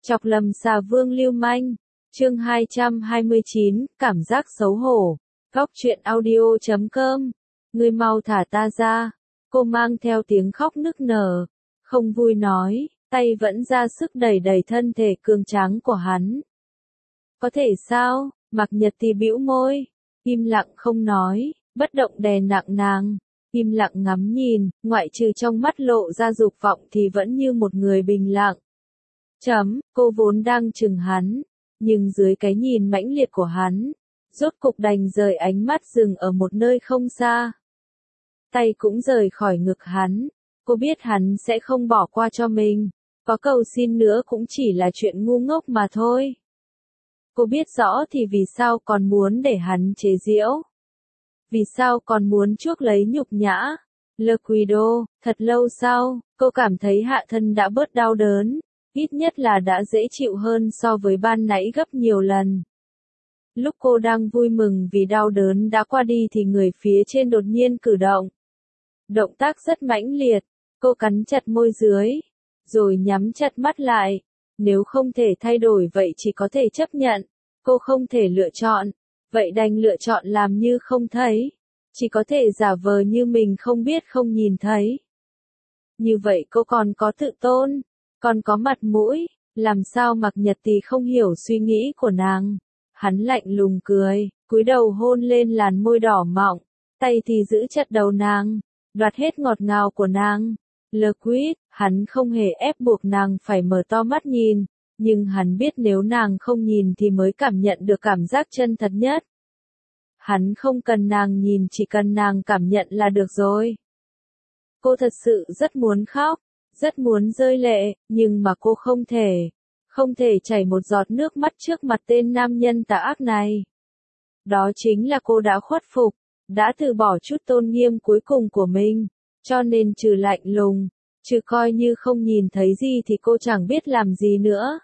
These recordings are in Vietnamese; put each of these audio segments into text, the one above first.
Chọc lầm xà vương lưu manh. Chương 229, cảm giác xấu hổ. Góc truyện audio.com. Ngươi mau thả ta ra. Cô mang theo tiếng khóc nức nở, không vui nói, tay vẫn ra sức đẩy đẩy thân thể cường tráng của hắn. Có thể sao? Mạc Nhật Tì bĩu môi, im lặng không nói, bất động đè nặng nàng, im lặng ngắm nhìn, ngoại trừ trong mắt lộ ra dục vọng thì vẫn như một người bình lặng. Cô vốn đang chừng hắn, nhưng dưới cái nhìn mãnh liệt của hắn, rốt cục đành rời ánh mắt dừng ở một nơi không xa. Tay cũng rời khỏi ngực hắn, cô biết hắn sẽ không bỏ qua cho mình, có cầu xin nữa cũng chỉ là chuyện ngu ngốc mà thôi. Cô biết rõ thì vì sao còn muốn để hắn chế giễu? Vì sao còn muốn chuốc lấy nhục nhã? Le Guido, thật lâu sau, cô cảm thấy hạ thân đã bớt đau đớn, ít nhất là đã dễ chịu hơn so với ban nãy gấp nhiều lần. Lúc cô đang vui mừng vì đau đớn đã qua đi thì người phía trên đột nhiên cử động. Động tác rất mãnh liệt, cô cắn chặt môi dưới, rồi nhắm chặt mắt lại. Nếu không thể thay đổi vậy chỉ có thể chấp nhận, cô không thể lựa chọn, vậy đành lựa chọn làm như không thấy, chỉ có thể giả vờ như mình không biết không nhìn thấy. Như vậy cô còn có tự tôn, còn có mặt mũi, làm sao Mạc Nhật Tì không hiểu suy nghĩ của nàng. Hắn lạnh lùng cười, cúi đầu hôn lên làn môi đỏ mọng, tay thì giữ chặt đầu nàng, đoạt hết ngọt ngào của nàng. Le Quid, hắn không hề ép buộc nàng phải mở to mắt nhìn, nhưng hắn biết nếu nàng không nhìn thì mới cảm nhận được cảm giác chân thật nhất. Hắn không cần nàng nhìn, chỉ cần nàng cảm nhận là được rồi. Cô thật sự rất muốn khóc, rất muốn rơi lệ, nhưng mà cô không thể chảy một giọt nước mắt trước mặt tên nam nhân tà ác này. Đó chính là cô đã khuất phục, đã từ bỏ chút tôn nghiêm cuối cùng của mình, cho nên trừ lạnh lùng, trừ coi như không nhìn thấy gì thì cô chẳng biết làm gì nữa.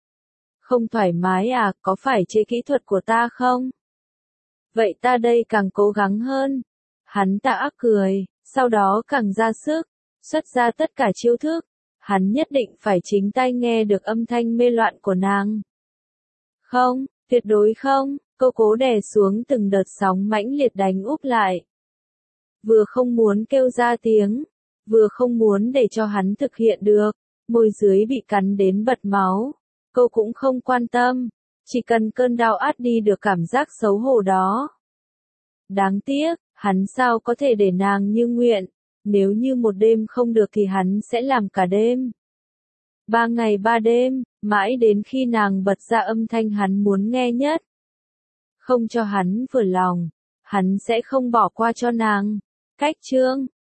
Không thoải mái à, có phải chế kỹ thuật của ta không? Vậy ta đây càng cố gắng hơn. Hắn tà ác cười, sau đó càng ra sức, xuất ra tất cả chiêu thức. Hắn nhất định phải chính tai nghe được âm thanh mê loạn của nàng. Không, tuyệt đối không, cô cố đè xuống từng đợt sóng mãnh liệt đánh úp lại. Vừa không muốn kêu ra tiếng, vừa không muốn để cho hắn thực hiện được, môi dưới bị cắn đến bật máu. Cô cũng không quan tâm, chỉ cần cơn đau át đi được cảm giác xấu hổ đó. Đáng tiếc, hắn sao có thể để nàng như nguyện, nếu như một đêm không được thì hắn sẽ làm cả đêm. 3 ngày 3 đêm, mãi đến khi nàng bật ra âm thanh hắn muốn nghe nhất. Không cho hắn vừa lòng, hắn sẽ không bỏ qua cho nàng. Cách chương